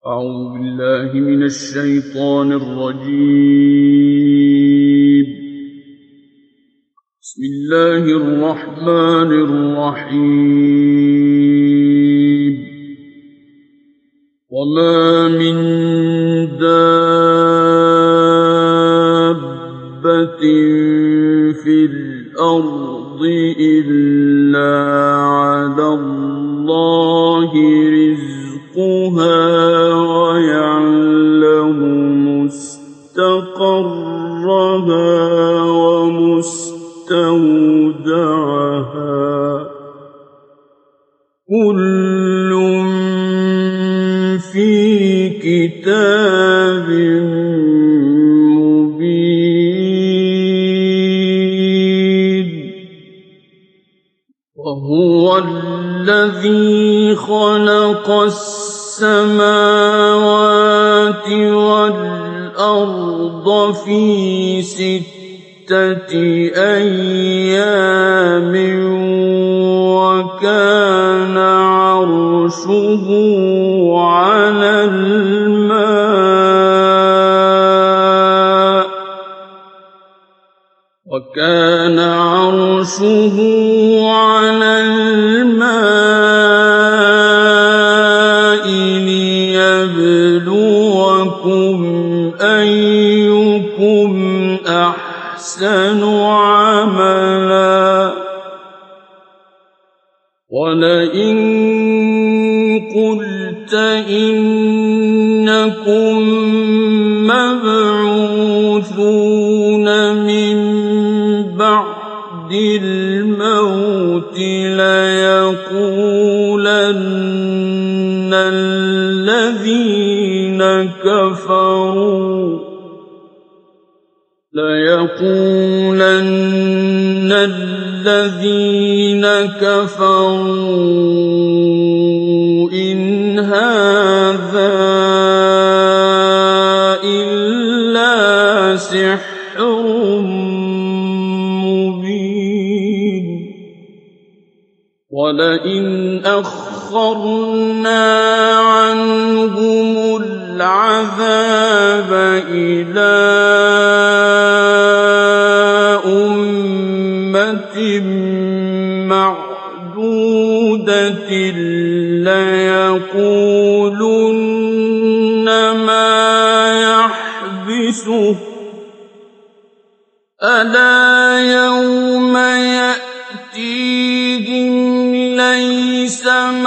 أعوذ بالله من الشيطان الرجيم. بسم الله الرحمن الرحيم. وما من دابة في الأرض إلا على الله رزقها ويعلم مستقرها ومستودعها كل في كتاب مبين. وهو الذي خلق السماوات والأرض في 6 أيام وكان عرشه على الماء ليبلوكم أيكم أحسن عملا. ولئن قلت إنكم مبعوثون من بعد الموت ليقولن الذين كفروا إن هذا إلا سحر مبين. ولئن أخرنا عنهم العذاب إلى أمة معدودة ليقولن ما يحبسه ألا يوم يأتيهم ليس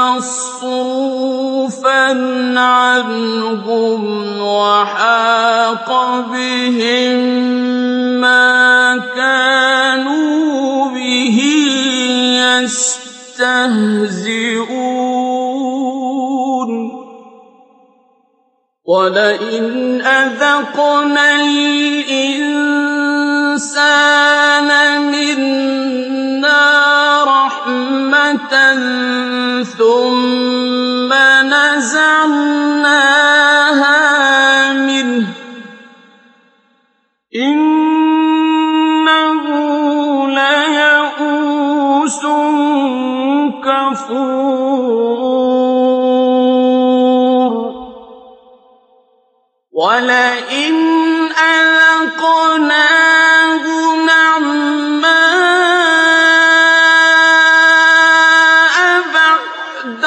مصروفا عنهم وحاق بهم ما كانوا به يستهزئون. ولئن أذقنا الإنسان منا رحمة ثم نزعناها منه إنه ليئوس كفور. ولئن أذقناه نعماء بعد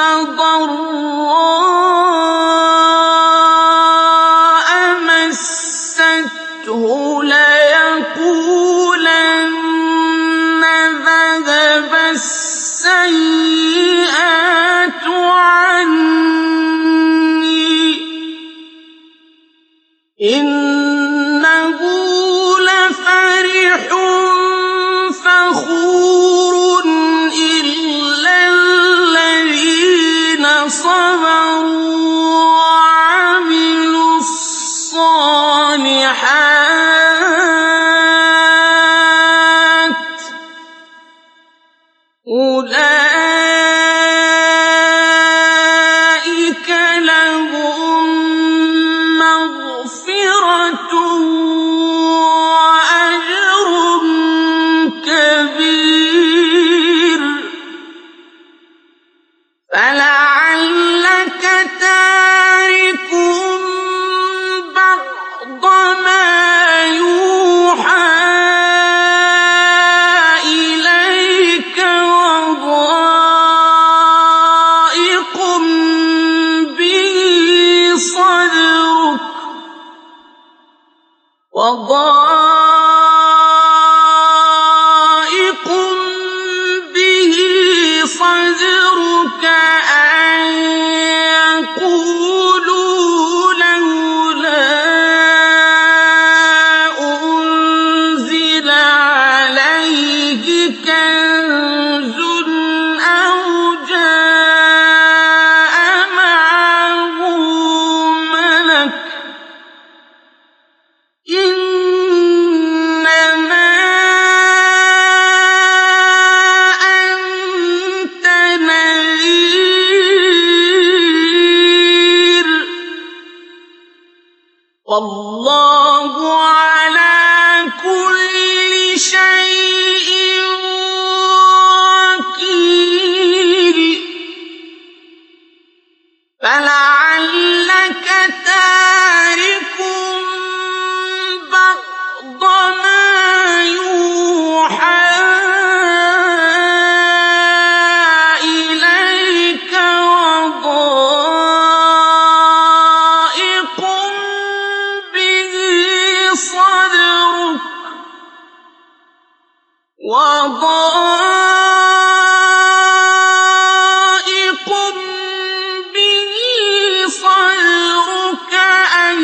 ضراء مسته ليقولن ذهب السيئات عني إنه لفرح فخور. إلا الذين صبروا وعملوا الصالحات أولئك لهم مغفرة وضائق به صدرك أن يقولوا لولا أنزل عليه كنز أو جاء معه ملك إنما أنت نذير والله على كل شيء وكيل فلعلك تارك بعض ما يوحى إليك وضائق به صدرك أن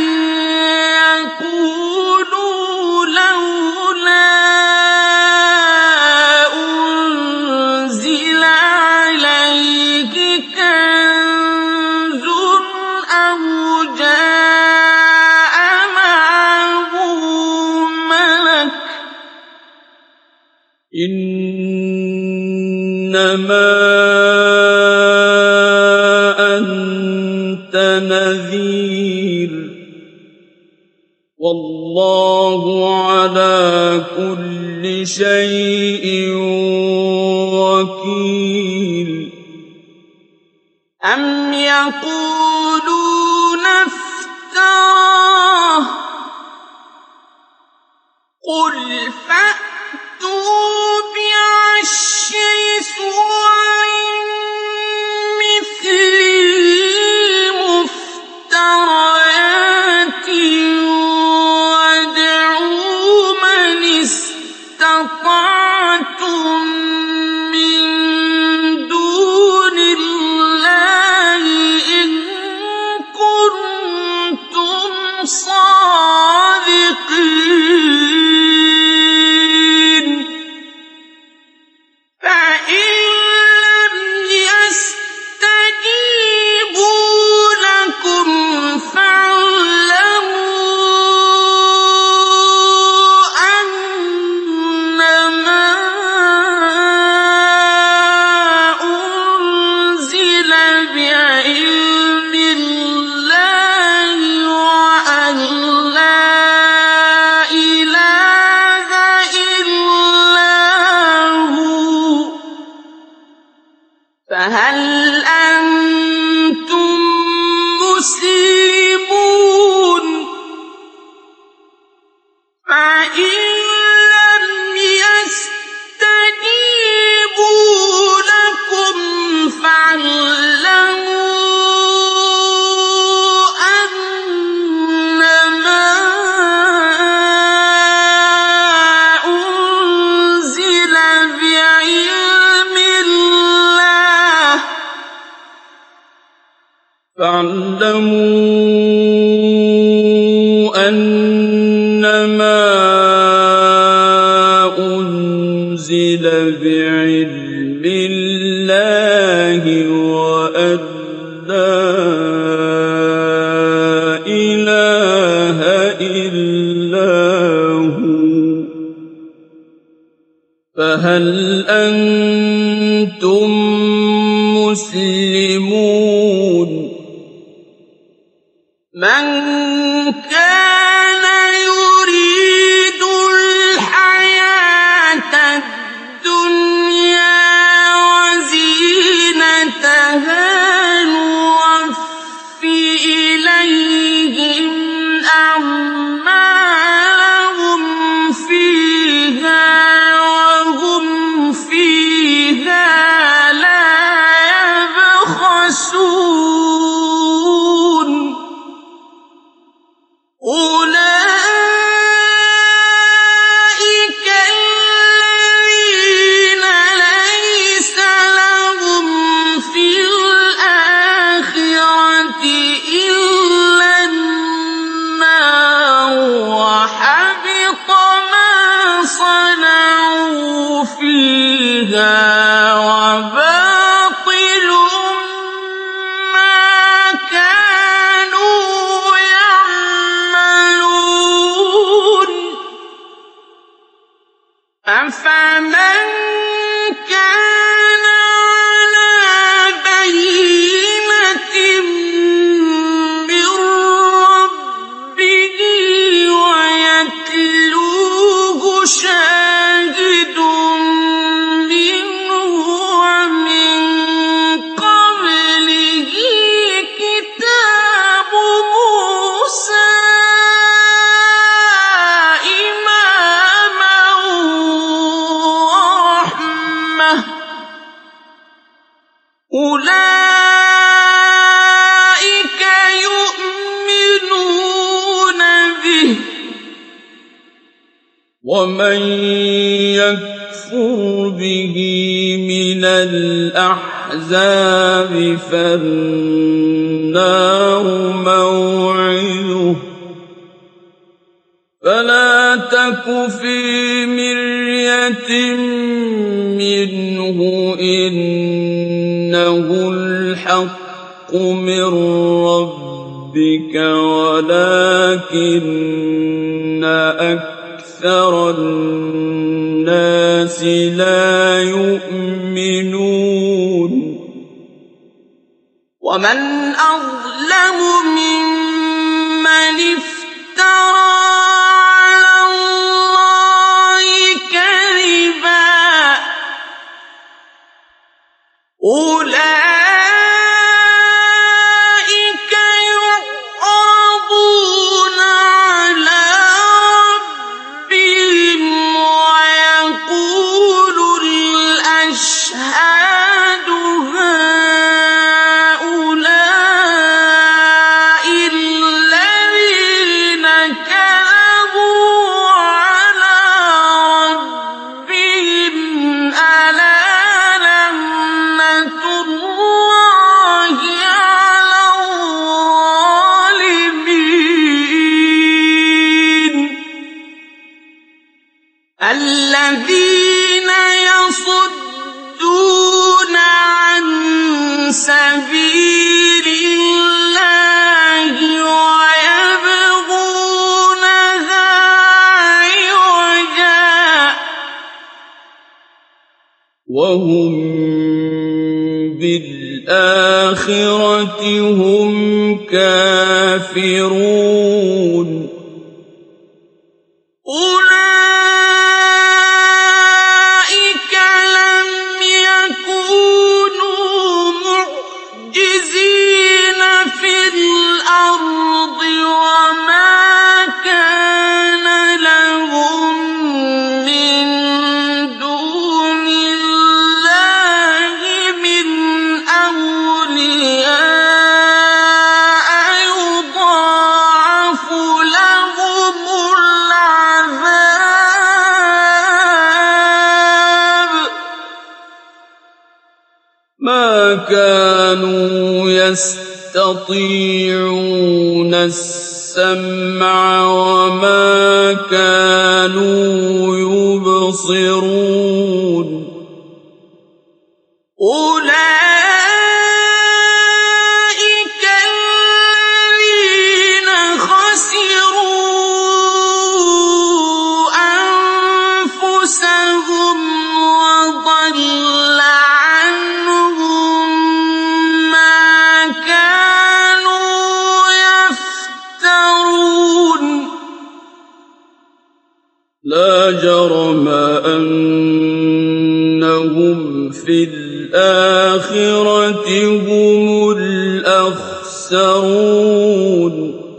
يقولوا لولا أنزل عليه كنز أو جاء معه ملك إنما أنت نذير والله على كل شيء وكيل أم يقولون افتراه قل فأتوا بعشر سور مثله مفتريات وادعوا من استطعتم من دون الله إن كنتم صادقين فإن لم يستجيبوا لكم فاعلموا أنما أنزل بعلم الله وأن لا إله إلا هو فهل أنتم مسلمون فإن لم يستجيبوا لكم فاعلموا أنما أنزل بعلم الله فاعلموا أنما أنزل بعلم الله وأن لا إله إلا هو فهل أنتم مسلمون من كان يريد الحياة الدنيا وزينتها نوفي إليهم أعمالهم فيها وهم فيها لا يبخسون فيها وباطل ما كانوا يعملون أفمن كان على بينة من ربه ويتلوه شاهد منه ومن قبله كتاب موسى إماما ورحمة أولئك يؤمنون به ومن يكفر به من الأحزاب فالنار موعده فلا تك في مرية منه إنه الحق من ربك ولكن أكثر الناس لا يؤمنون ومن أظلم ممن افترى على الله كذبا أولئك يعرضون على ربهم ويقول الأشهاد هؤلاء الذين كذبوا على ربهم ألا لعنة الله على الظالمين الذين يصدون عن سبيل الله ويبغونها عوجا وهم بالآخرة هم كافرون أولئك لم يكونوا معجزين في الأرض وما كان لهم من دون الله من أولياء يضاعف لهم العذاب ما كانوا يستطيعون السمع وما كانوا يبصرون أولئك الذين خسروا أنفسهم وضل عنهم ما كانوا يفترون لا جرم أنهم في الآخرة هم الأخسرون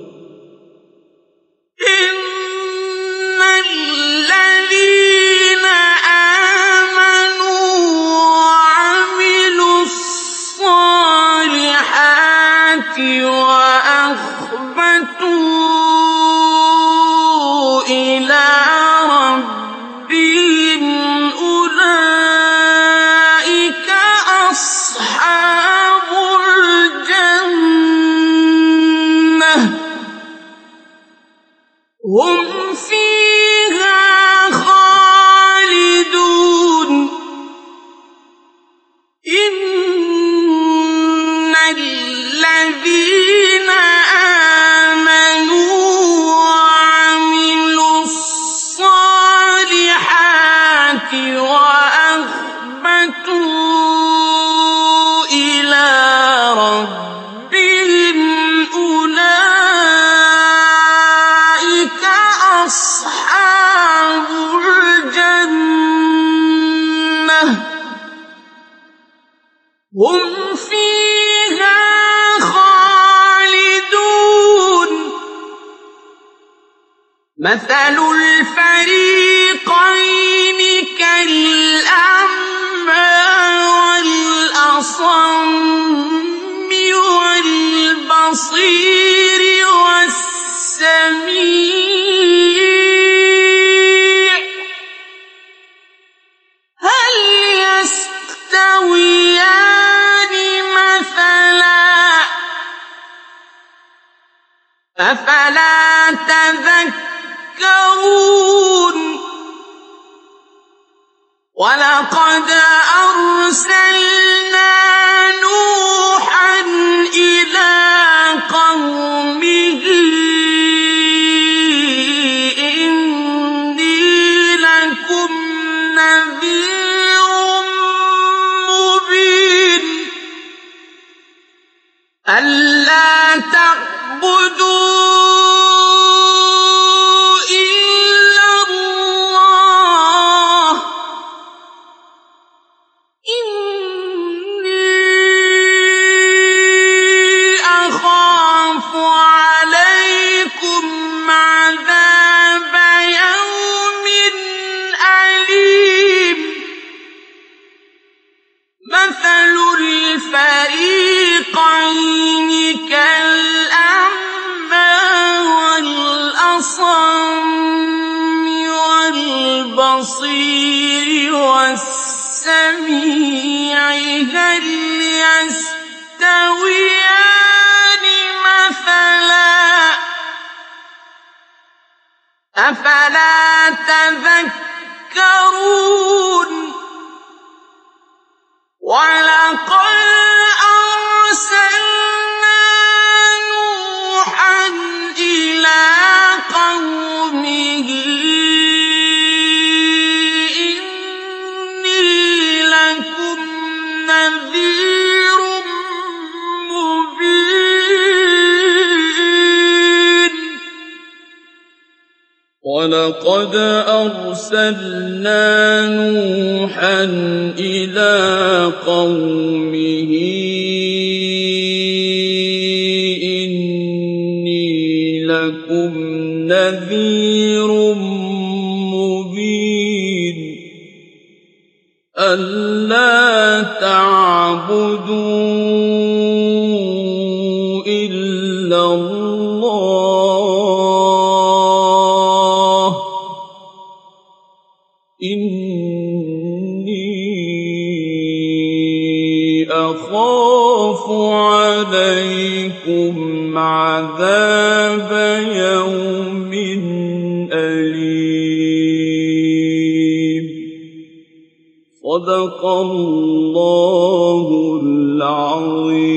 إن الذين آمنوا وعملوا الصالحات وأخبتوا إلى ربهم أولئك أصحاب الجنة هم فيها خالدون مَثَلُ الْفَرِيقَيْنِ كَالْأَعْمَىٰ وَالْأَصَمِّ وَالْبَصِيرِ وَالسَّمِيعِ ۚ هَلْ يَسْتَوِيَانِ مَثَلًا ۚ أَفَلَا تَذَكَّرُونَ وَلَقَدْ أَرْسَلْنَا نُوحًا إِلَىٰ قَوْمِهِ إِنِّي لَكُمْ نَذِيرٌ مُّبِينٌ أَلَّا تَعْبُدُوا مَثَلُ الْفَرِيقَيْنِ كَالْأَعْمَىٰ وَالْأَصَمِّ وَالْبَصِيرِ وَالسَّمِيعِ ۚ هَلْ يَسْتَوِيَانِ مَثَلًا ۚ أَفَلَا تَذَكَّرُونَ وَلَقَدْ أَرْسَلْنَا نُوحًا إِلَىٰ قَوْمِهِ إِنِّي لَكُمْ نَذِيرٌ مُّبِينٌ وَلَقَدْ أَرْسَلْنَا نُوحًا إِلَىٰ قَوْمِهِ إِنِّي لَكُمْ نَذِيرٌ مُّبِينٌ أَلَّا تَعْبُدُوا إِلَّا اللَّهَ إِنِّي أَخَافُ عَلَيْكُمْ عَذَابَ يَوْمٍ أَلِيمٍ صدق الله العظيم.